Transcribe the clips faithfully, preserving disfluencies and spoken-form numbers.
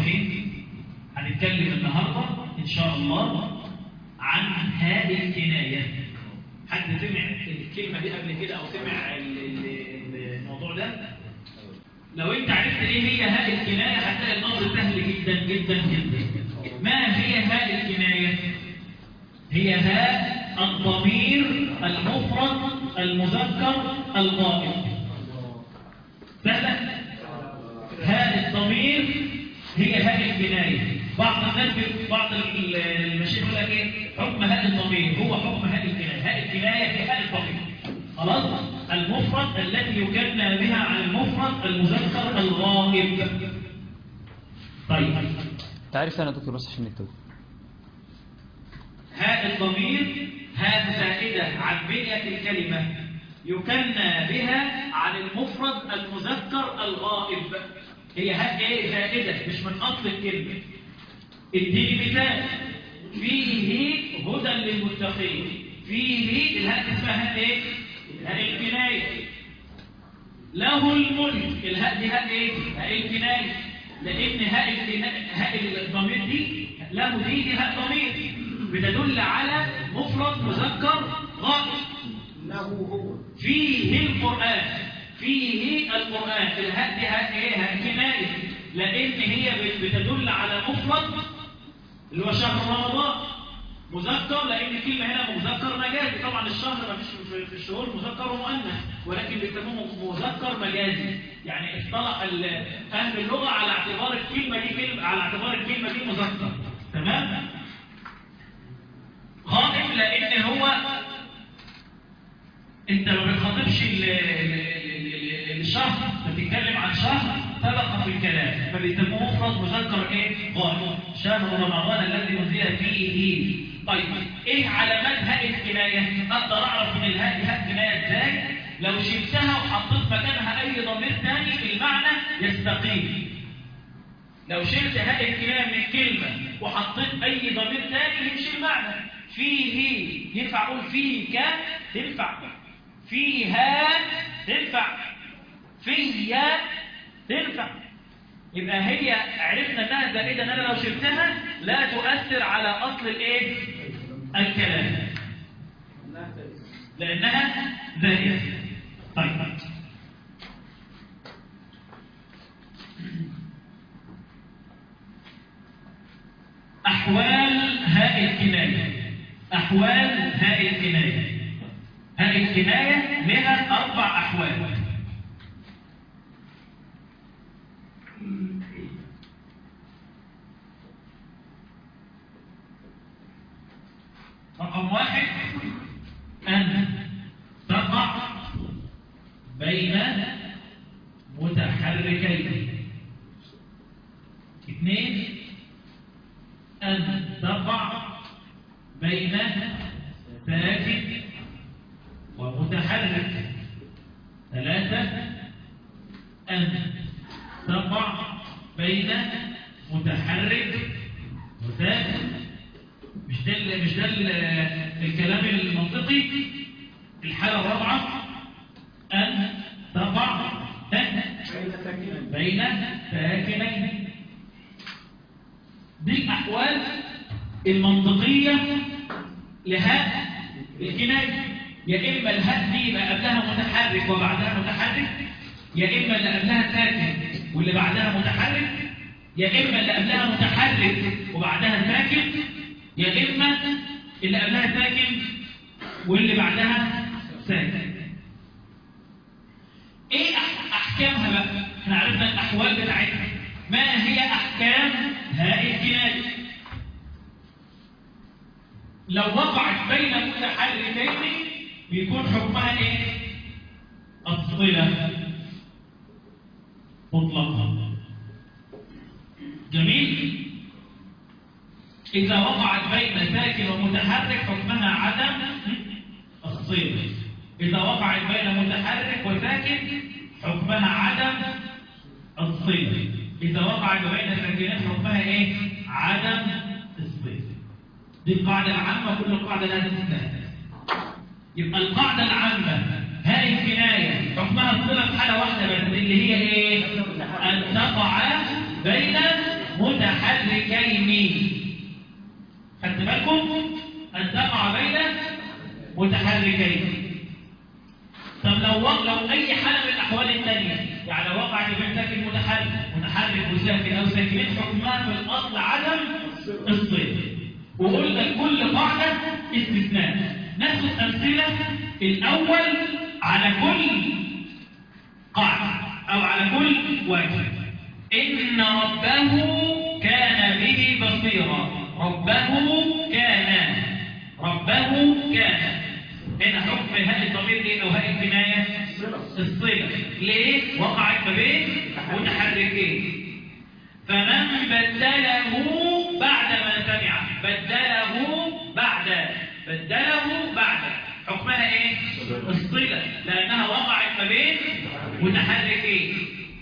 الرحيم. هنتكلم النهارده ان شاء الله عن هاء الكنايه. حد سمع الكلمه دي قبل كده او سمع الموضوع ده؟ لو انت عرفت ايه هي هاء الكنايه هتلاقي الامر سهل جدا جدا جدا. ما هي هاء الكنايه؟ هي هاء الضمير المفرد المذكر الغائب. سهله. هاء الضمير هي هاء الكنايه. بعض الناس بعض المشايخ يقول لك ايه حكم هاء الضمير؟ هو حكم هاء الكنايه. هاء الكنايه هي هاء الضمير خلاص، المفرد التي يكنى بها عن المفرد المذكر الغائب. طيب تعرف انا دكتور بس عشان نكتب هاء الضمير هاء زائده عن بنيه الكلمه يكنى بها عن المفرد المذكر الغائب. هي هاء ايه؟ زائده مش من اصل الكلمه. اديني مثال: فيه هدى للمتقين. فيه الهاء اسمها ايه؟ هاء الكنايه. له الملك، الهاء دي هاء ايه؟ هاء الكنايه، لان هاء الكنايه هاء الضمير دي له دي دي هاء ضمير بتدل على مفرد مذكر غائب. له هو فيه القران. فيه القران الهاء دي هاء ايه؟ هاء كنايه، لان هي بتدل على مفرد اللي هو شهر رمضان مذكر، لان الكلمه هنا مذكر مجازي. طبعا الشهر ما فيش في الشهور مذكر ومؤنث، ولكن بيسموه مذكر مجازي. يعني اصطلح اهل اللغه على اعتبار الكلمه دي كلمه، على اعتبار الكلمه دي مذكر. تمام. غائب لان هو انت ما بتخاطبش الشهر، بتتكلم عن شهر سبق في الكلام، فبيسموه مفرد مذكر ايه؟ غائب. شهر رمضان الذي انزل فيه. طيب ايه علامات هاء الكنايه؟ اقدر اعرف من الهاء دي هاء كنايه ازاي؟ لو شلتها وحطيت مكانها اي ضمير ثاني المعنى يستقيم. لو شلت هاء الكنايه من الكلمه وحطيت اي ضمير ثاني يمشي المعنى. فيه ينفع اقول فيك، تنفع. فيها تنفع. فيا تنفع. يبقى هي عرفنا انها زائده، ان انا لو شلتها لا تؤثر على اصل الايه؟ الكلام، لانها زائده. طيب احوال هاء الكنايه. احوال هاء الكنايه. هاء الكنايه لها اربع احوال. رقم واحد أن تقع بين متحركين. اثنين أن تقع بين ساكن ومتحرك. ثلاثة أن تقع بين متحرك وساكن. مش ده مش ده الكلام المنطقي. الحالة الرابعة أن تقع بين ساكنين. دي الأحوال المنطقية لهاء الكناية. يا إما الهاء دي يبقى قبلها متحرك وبعدها متحرك، يا إما اللي قبلها ساكن واللي بعدها متحرك، يا إما اللي قبلها متحرك وبعدها ساكن، يا إما اللي قبلها ساكن واللي بعدها ساكن. إيه أحكامها بقى؟ احنا عرفنا الأحوال بتاعتها. ما هي أحكام هاء الكناية؟ لو وقعت بين متحركين بيكون حكمها إيه؟ الصلة مطلقا. جميل؟ إذا وقعت بين ساكن ومتحرك حكمها عدم الصلة. إذا وقعت بين متحرك وساكن حكمها عدم الصلة. إذا وقعت بين ساكنين حكمها إيه؟ عدم الصلة. دي القاعدة العامة، كل القاعدة لها استثناء. يبقى القاعدة العامة هاء الكناية حكمها الصلة في حالة واحدة بس، اللي هي إيه؟ أن تقع بين متحرك متحركين. خدت بالكم؟ أن تقع بين متحركين. طب لو لو أي حالة من الأحوال الثانية، يعني لو وقعت بين ساكن متحرك متحرك وساكن أو ساكنين، حكمها في الأصل عدم الصلة. وقلنا كل قاعدة استثناء. ناخد أمثلة الأول على كل قاعدة أو على كل وجه. إن ربه كان به بصيرا. ربه كان ربه كان هنا حكم هاء الضمير ايه او هاء الكنايه؟ الصله. ليه؟ وقعت ما بين متحركين. فمن بدله بعد ما سمع، بدله بعد بدله بعد حكمها ايه؟ الصله، لانها وقعت ما بين متحركين.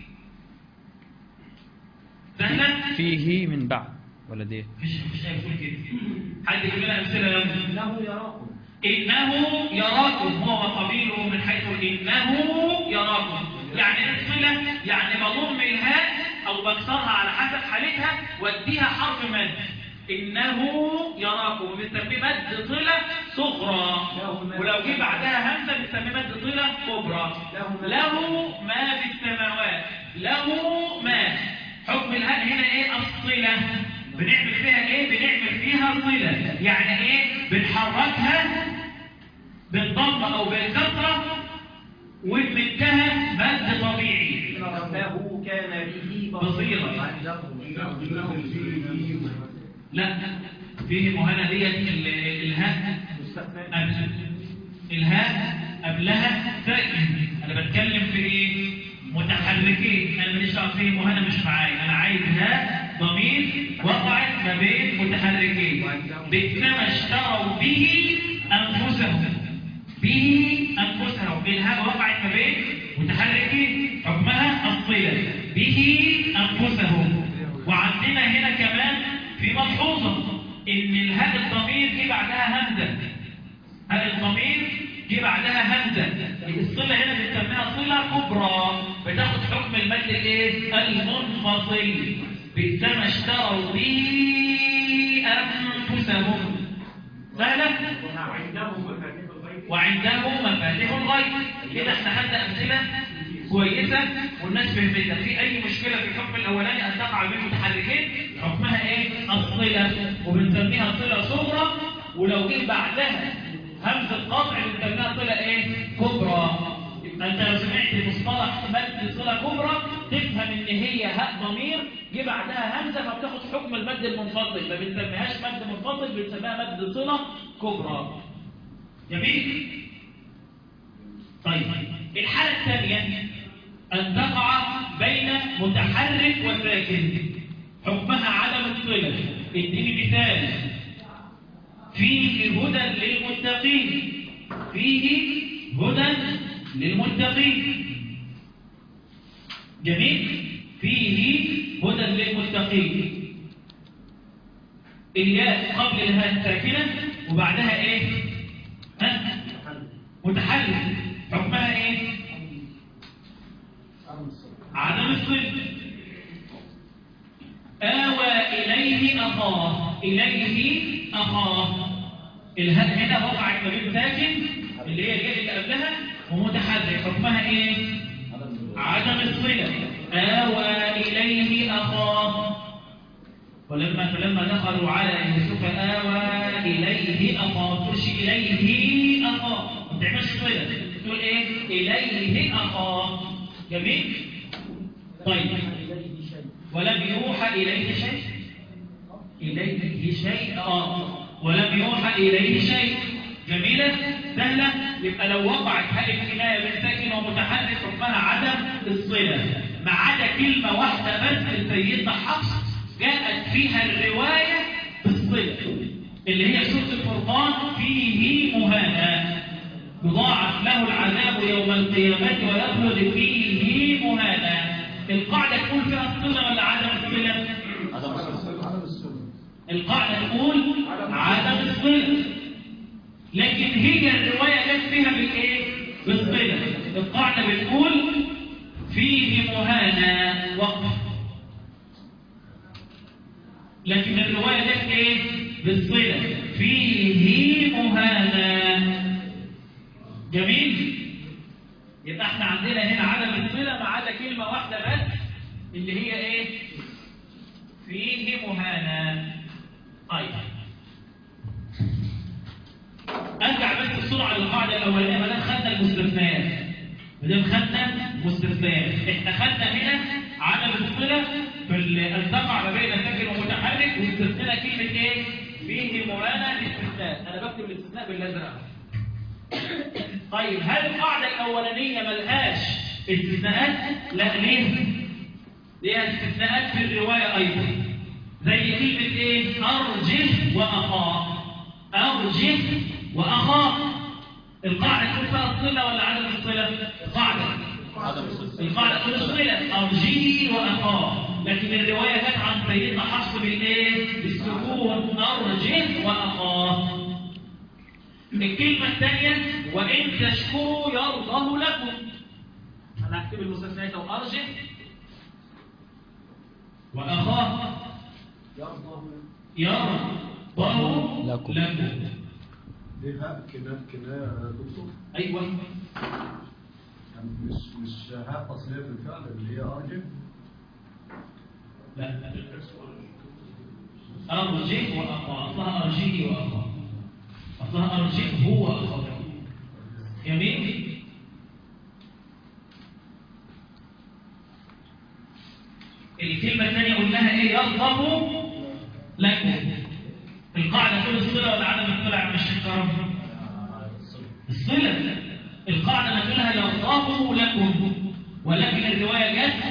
سهله؟ فيه من بعد ولا دي؟ مش مش هيقول كده. حد يقول لنا امثله يلا. انه يراكم إنه يراكم هو وقبيله من حيث إنه يراكم. يعني الصلة يعني بضم الهاء أو بكسرها على حسب حالتها واديها حرف مد. إنه يراكم بنسميه مد صلة صغرى، ولو جه بعدها همزة بنسميه مد صلة كبرى. له ما في السماوات، له ما. حكم الهاء هنا إيه؟ الصلة. بنعمل فيها ايه؟ بنعمل فيها صلة. يعني ايه؟ بنحركها بالضمة او بالكسرة وبنمدها مد طبيعي. ربه كان به بصيرا. لا، فيه مهانة ديت الهاء قبل الهاء قبلها ساكن. انا بتكلم في ايه؟ متحركين. انا ماليش دعوه فيه مهانة مش معايا، انا عايز هاء ضمير وقعت ما بين متحركين. بينما اشتروا به انفسهم، به انفسهم. الهاء وقعت ما بين متحركين، حكمها الصله. به انفسهم. وعندنا هنا كمان في ملحوظه ان الهاء الضمير جه بعدها همزه. هاء الضمير جه بعدها همزه. الصله هنا بنسميها صله كبرى، بتاخد حكم المد الايه؟ المنفصل. بئسما اشتروا به انفسهم. سهله؟ وعنده مفاتيح الغيب. كده احنا خدنا امثله كويسه والناس فهمتها. في اي مشكله في الحكم الاولاني ان تقع بين متحركين، حكمها ايه؟ الصله، وبنسميها صله صغرى. ولو جه بعدها همزه قطع بنسميها صله ايه؟ كبرى. انت لو سمعت مصطلح مد صله كبرى تفهم ان هي هاء ضمير جه بعدها همزه فبتاخد حكم المد المنفصل، ما بنسميهاش مد منفصل، بنسميها مد صله كبرى. جميل؟ طيب الحاله الثانيه ان تقع بين متحرك وساكن، حكمها عدم الصله. اديني مثال. فيه هدى للمتقين. فيه هدى للمتقين. جميل؟ فيه هدى للمتقين. الياء قبل الهاء ساكنه وبعدها ايه؟ ها؟ متحرك. حكمها ايه؟ عدم الصله. آوى إليه أخاه. إليه أخاه. الهاء هنا وقعت ما بين ساكن اللي هي الياء اللي قبلها ومتحرك، حكمها ايه؟ عدم الصله. آوى إليه أخاه. ولما فلما دخلوا على يوسف آوى إليه أخاه. تقولش إليه أخاه، ما تعملش صله، تقول ايه؟ إليه أخاه. جميل؟ طيب ولم يوحى إليه شيء. إليه شيء آه ولم يوحى إليه شيء. جميلة؟ سهلة؟ يبقى لو وقعت هاء الكناية بين ساكن ومتحرك حكمها عدم الصلة، ما عدا كلمة واحدة بس لسيدنا حفص جاءت فيها الرواية بالصلة، اللي هي سورة الفرقان. فيه مهانة يضاعف له العذاب يوم القيامة ويخلد فيه مهانة. القاعدة تقول فيها الصلة ولا عدم الصلة؟ عدم الصلة. القاعدة تقول عدم الصلة، لكن هي الرواية جت فيها بالايه؟ بالصلة. القاعدة بتقول فيه مهانة وقف. لكن الرواية جت ايه؟ بالصلة. فيه مهانا. جميل؟ يبقى احنا عندنا هنا عدم الصلة ما عدا كلمة واحدة بس اللي هي ايه؟ فيه مهانا. طيب ارجع بس بسرعة للقاعدة الأولانية. ما دام خدنا المستثنيات ما دام خدنا مستثنيات احنا خدنا هنا عدم الصلة في ال تقع ما بين ساكن ومتحرك، واستثنينا كلمة ايه؟ فيه مهانا الاستثناء. انا بكتب الاستثناء بالازرق. طيب هل القاعدة الأولانية ملهاش استثناءات؟ لا. ليه؟ ليها استثناءات في الرواية أيضا، زي كلمة إيه؟ أرجه وأخاه. أرجه وأخاه. القاعدة تكون فيها الصلة ولا عدم الصلة؟ القاعدة القاعدة تكون الصلة، أرجه وأخاه. لكن الرواية جت عن سيدنا حفص بالإيه؟ بالسكون، أرجه وأخاه. الكلمة الثانية وإن تشكروا يرضه لكم. أنا هكتب المستثنيات وأرجه وأخاه يرضه لكم. ليها كناية كناية يا دكتور؟ أيوه. يعني مش مش ها تصريف الفعل اللي هي أرجه؟ لا. أرجه وأخاه. أصلها أرجه وأخاه. أصلها أرجه هو أخاه. جميل؟ الكلمة الثانية قلناها إيه؟ يرضه لكم. القاعدة تقول الصلة ولا عدم الصلة يا عم الشيخ كرم؟ الصلة. القاعدة نقولها يرضاه لكم، ولكن الرواية جت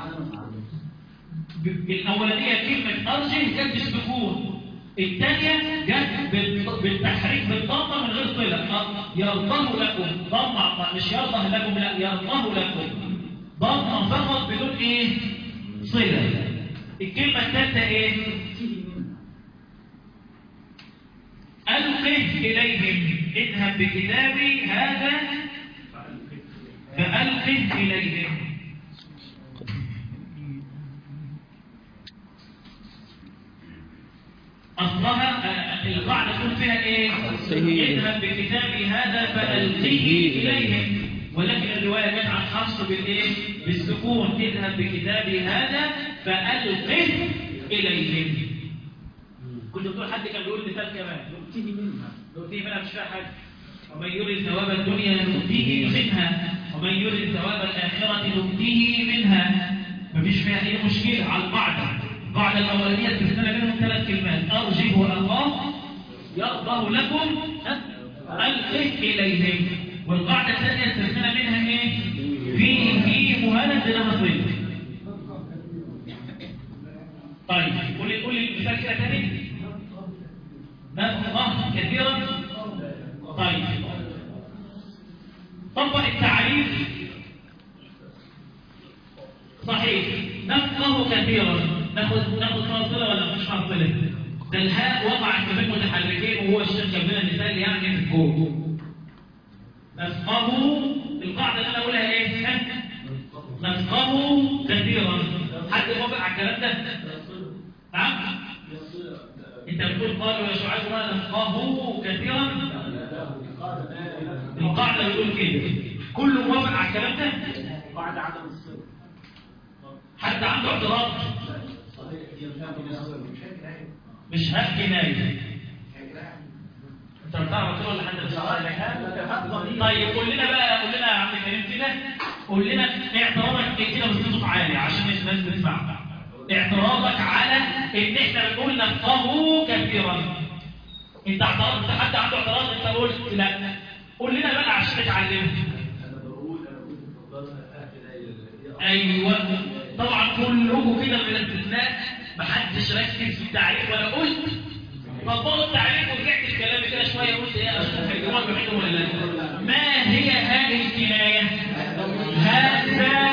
الأولانية كلمة أرجه جت بالسكون، الثانية جت بالتحريك بالضمة من غير صلة. يرضاه لكم ضمة، مش يرضه لكم، لا يرضاه لكم ضمة فقط بدون إيه؟ صلة. الكلمة الثالثة إيه؟ ألقه إليهم. اذهب بكتابي هذا فألقه إليهم. أصلها القاعدة تكون فيها إيه؟ اذهب بكتابي هذا فألقه إليهم، ولكن الرواية جت عن حفص بالإيه؟ بالسكون. اذهب بكتابي هذا فألقه إليهم. كنت بتقول حد كان بيقول مثال كمان، نؤتيه منها. نؤتيه منها مش فيها حاجة. ومن يريد ثواب الدنيا نؤتيه منها ومن يريد ثواب الآخرة نؤتيه منها. مفيش فيها أي مشكلة على القاعدة. القاعدة الأولانية استثنى منهم ثلاث كلمات: أرجه وأخاه، يرضه لكم، ألقه إليهم. والقاعدة الثانية استثنى منها إيه؟ فيه مهانة لها صلة. طيب قولي قولي المثال كده تاني. نفقه كثيرا. طيب طبق التعريف صحيح. نفقه كثيرا ناخد ناخد فاصله ولا مش فاصله؟ ده الهاء وقعت ما بين متحركين وهو الشيخ جاب لنا مثال يعني في فوق. نفقه القاعده اللي انا اقولها ايه؟ نفقه كثيرا. حد موافق على الكلام ده؟ نعم؟ انت بتقول قالوا يا شعيب ما نفقه كثيرا. القاعده بتقول كده. كله موافق على الكلام ده؟ قاعدة عدم الصلة. حد عنده اعتراض؟ مش هات كناية. انت بتعرف تقول ولا حد بتعرف؟ طيب قول لنا بقى، قول لنا يا عم كريم كده، قول لنا اعتراضك ايه كده بصوت عالي عشان الناس تسمع. اعتراضك على ان احنا بنقول نفقه كثيرا. انت اعترضت؟ حد عنده اعتراض؟ انت قلت لا. قول لنا بقى عشان نتعلم. ايوه طبعا كلكم كده بلا استثناء محدش ركز في التعريف ولا قلت. طبقوا التعريف ورجعت الكلام كده شويه قلت ايه اشوف الجواب بعيدهم ولا لا. ما هي هذه الكنايه؟ ها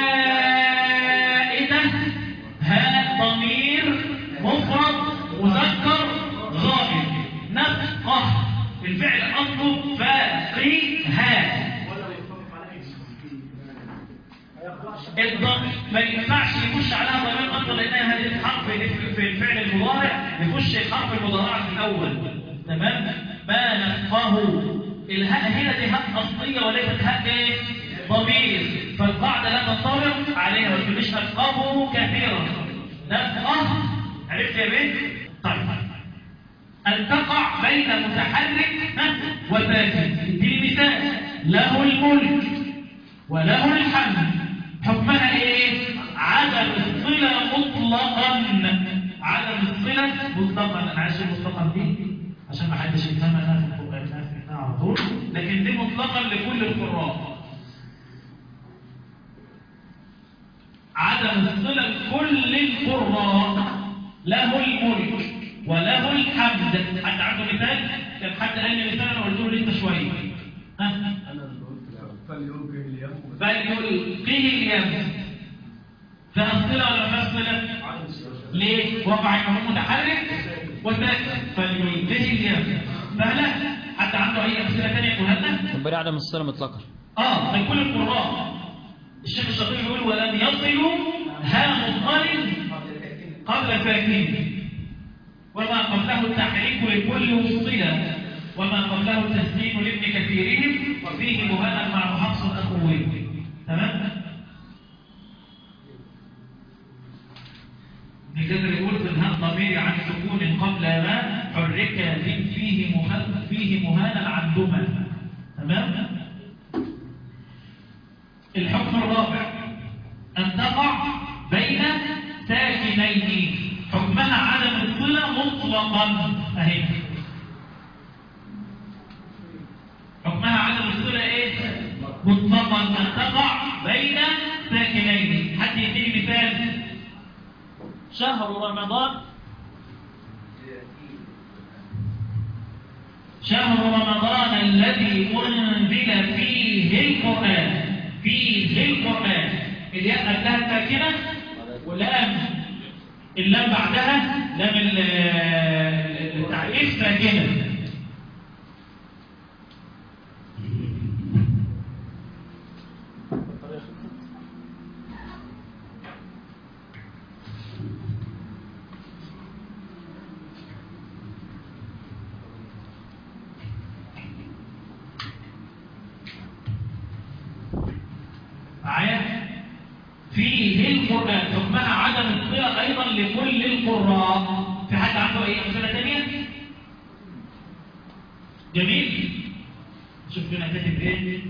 زائده، ها ضمير مفرد مذكر غائب. نفقه الفعل اصله فقيها. الضم ما ينفعش يخش عليها ضمير اصلا لانها هذه الحرف في الفعل المضارع يخش الحرف المضارع في الأول. تمام؟ ما نفقه. الهاء هنا دي هاء أصلية وليست هاء إيه؟ ضمير. فالقاعدة لا تنطبق عليها، ما تقوليش نفقه كثيرا. نفقه. عرفت يا بنت؟ طيب. أن تقع بين متحرك وساكن. اديني مثال. له الملك وله الحمد. حكمها ايه؟ عدم الصلة مطلقا. عدم الصلة مطلقا. انا عايز المطلقا دي عشان ما حدش يفهمها انا في القرآن فهمتها على طول، لكن دي مطلقا لكل القراء. عدم الصلة لكل القراء. له الملك وله الحمد. حد عنده مثال؟ كان حد قال لي مثال انا قلت له لسه شويه. ها؟ انا اللي قلت فليلقه اليم. فليلقه اليم. فيها صله ولا ما فيهاش صله؟ ليه؟ وقع انه متحرك وساكن. فليلقه اليم. فهلا حد عنده اي امثله ثانيه يقولها لنا؟ تنبري عدم الصلة مطلقا. اه من كل القراء. الشيخ الشاطبي يقول ولم يصلوا ها مضمر قبل ساكن، وما قبله التحريك لكل وصلة، وما قبله التسليم لابن كثيرهم، وفيه مهانا مع حفص أخوه. تمام؟ ابن كثير يقول في الهاء ضمير عن سكون قبل ما حرك فيه مهانا فيه مهانا عن دمى. تمام؟ الحكم الرابع أن تقع بين ساكنين. حكمها عدم الصلة مطلقا. اهي حكمها عدم الصلة ايه؟ مطلقا. ان تقع بين ساكنين. حد يديني مثال؟ شهر رمضان. شهر رمضان الذي أنزل فيه القرآن. فيه القرآن. الياء قبلها ساكنة واللام اللام بعدها لام التعريف ساكنة. معايا؟ فيه القرآن. حكمها عدم الصلة أيضا لكل القراء. في حد عنده أي أمثلة ثانية؟ جميل؟ شوف لنا كاتب إيه؟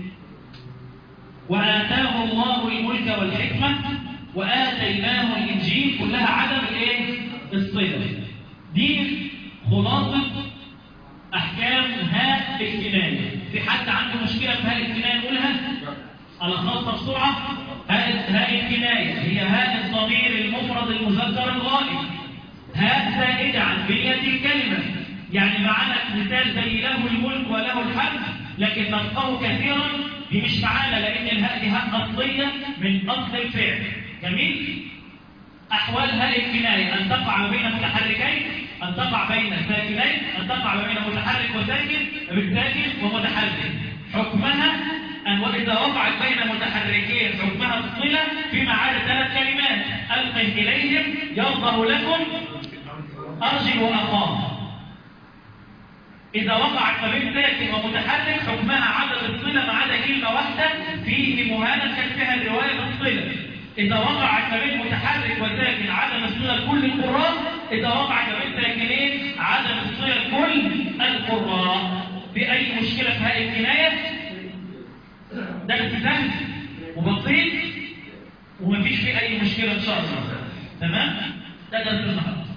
وآتاه الله الملك والحكمة وآتيناه الإنجيل. كلها عدم الإيه؟ الصلة. دي خلاصة أحكام هاء الكناية. في حد عنده مشكلة في هاء الكناية نقولها؟ على خاصة بسرعة. هاء الكناية هي هاء الضمير المفرد المذكر الغائب. هاء زائدة عن بنية الكلمة. يعني معانا مثال زي له الملك وله الحمد، لكن نفقه كثيرا دي مش معانا لأن الهاء دي هاء أصلية من أصل الفعل. جميل؟ أحوال هاء الكناية أن تقع بين متحركين، أن تقع بين ساكنين، أن تقع بين متحرك وساكن، بالساكن ومتحرك. حكمها أن وإذا وقعت بين متحركين حكمها الصلة فيما عدا ثلاث كلمات. ألقه إليهم يظهر لكم أرجل وأخاه. إذا وقعت ما بين ساكن ومتحرك حكمها عدم الصلة ما عدا كلمة واحدة فيه مهانة كان فيها الرواية بالصلة. إذا وقعت ما بين متحرك وساكن عدم الصلة لكل القراء. إذا وقعت ما بين ساكنين عدم الصلة لكل القراء. في أي مشكلة في هذه الكناية؟ درس سهل وبسيط ومفيش فيه أي مشكلة إن شاء الله. تمام؟ ده درس النهارده.